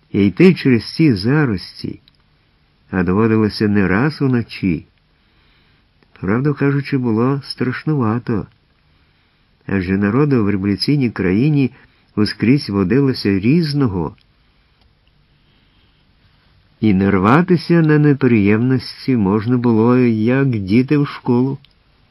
І йти через ці зарості, а доводилося не раз уночі. Правду кажучи, було страшнувато. Адже народу в революційній країні ускрізь водилося різного. І нарватися на неприємності можна було, як діти в школу.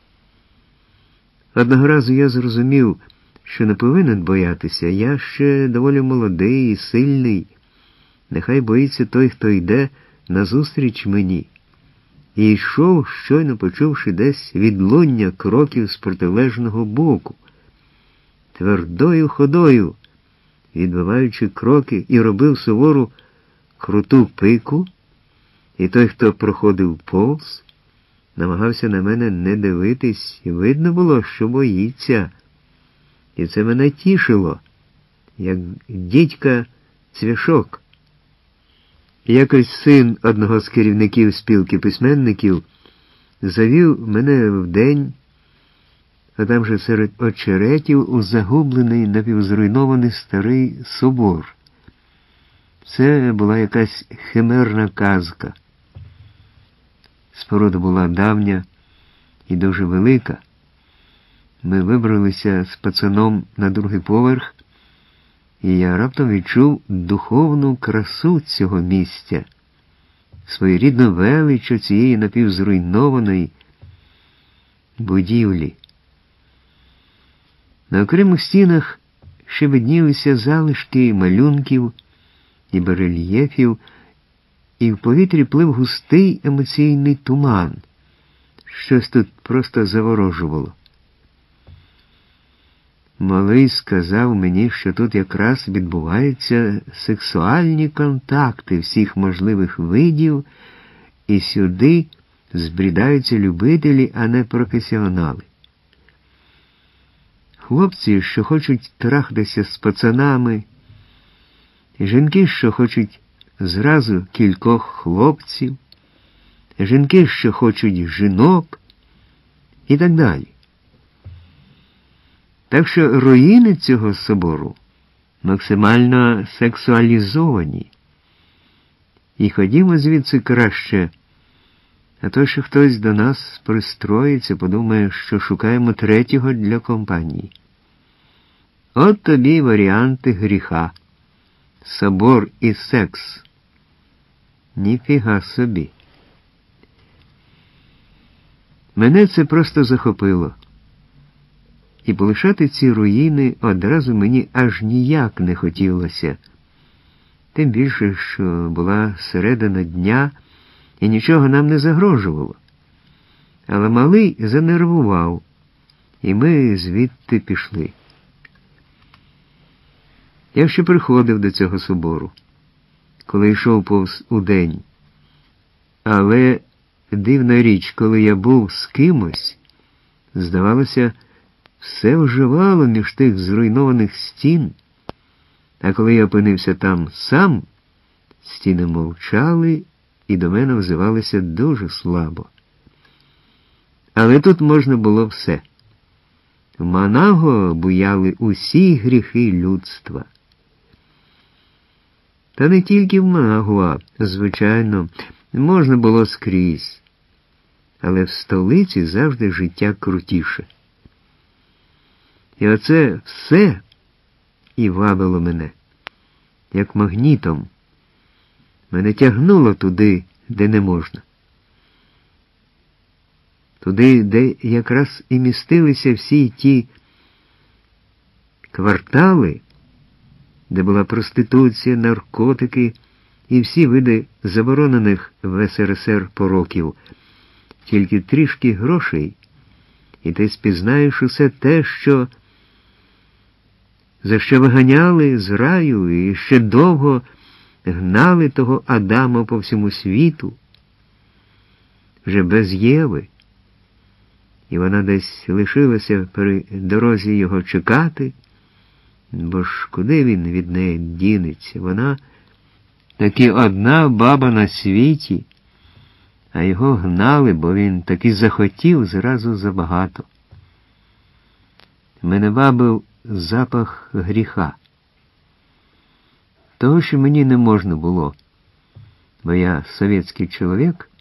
Одного разу я зрозумів, що не повинен боятися. Я ще доволі молодий і сильний. Нехай боїться той, хто йде назустріч мені. І йшов, щойно почувши десь відлуння кроків з протилежного боку. Твердою ходою, відбиваючи кроки, і робив сувору круту пику, і той, хто проходив повз, намагався на мене не дивитись, і видно було, що боїться. І це мене тішило, як дідька Цвяшок. Якось син одного з керівників спілки письменників завів мене вдень, а там же серед очеретів у загублений, напівзруйнований старий собор. Це була якась химерна казка. Споруда була давня і дуже велика. Ми вибралися з пацаном на другий поверх, і я раптом відчув духовну красу цього місця, своєрідну велич цієї напівзруйнованої будівлі. На окремих стінах ще виднілися залишки малюнків і барельєфів, і в повітрі плив густий емоційний туман. Щось тут просто заворожувало. Малий сказав мені, що тут якраз відбуваються сексуальні контакти всіх можливих видів, і сюди збрідаються любителі, а не професіонали. Хлопці, що хочуть трахатися з пацанами, жінки, що хочуть зразу кількох хлопців, жінки, що хочуть жінок, і так далі. Так що руїни цього собору максимально сексуалізовані. І ходімо звідси краще, а то, що хтось до нас пристроїться, подумає, що шукаємо третього для компанії. От тобі варіанти гріха. Собор і секс. Ніфіга собі. Мене це просто захопило. І полишати ці руїни одразу мені аж ніяк не хотілося. Тим більше, що була середина дня, і нічого нам не загрожувало. Але малий занервував, і ми звідти пішли. Я ще приходив до цього собору, коли йшов повз удень. Але дивна річ, коли я був з кимось, здавалося, все вживало між тих зруйнованих стін, а коли я опинився там сам, стіни мовчали і до мене взивалися дуже слабо. Але тут можна було все. В Манаго буяли усі гріхи людства. Та не тільки в Манагуа, звичайно, можна було скрізь. Але в столиці завжди життя крутіше. І оце все і вабило мене, як магнітом. Мене тягнуло туди, де не можна. Туди, де якраз і містилися всі ті квартали, де була проституція, наркотики і всі види заборонених в СРСР пороків. Тільки трішки грошей, і ти спізнаєш усе те, за що виганяли з раю і ще довго гнали того Адама по всьому світу, вже без Єви. І вона десь лишилася при дорозі його чекати, бо ж куди він від неї дінеться? Вона таки одна баба на світі, а його гнали, бо він таки захотів зразу забагато. Мене вабив запах гріха. Того, що мені не можна було, бо я совєтський чоловік,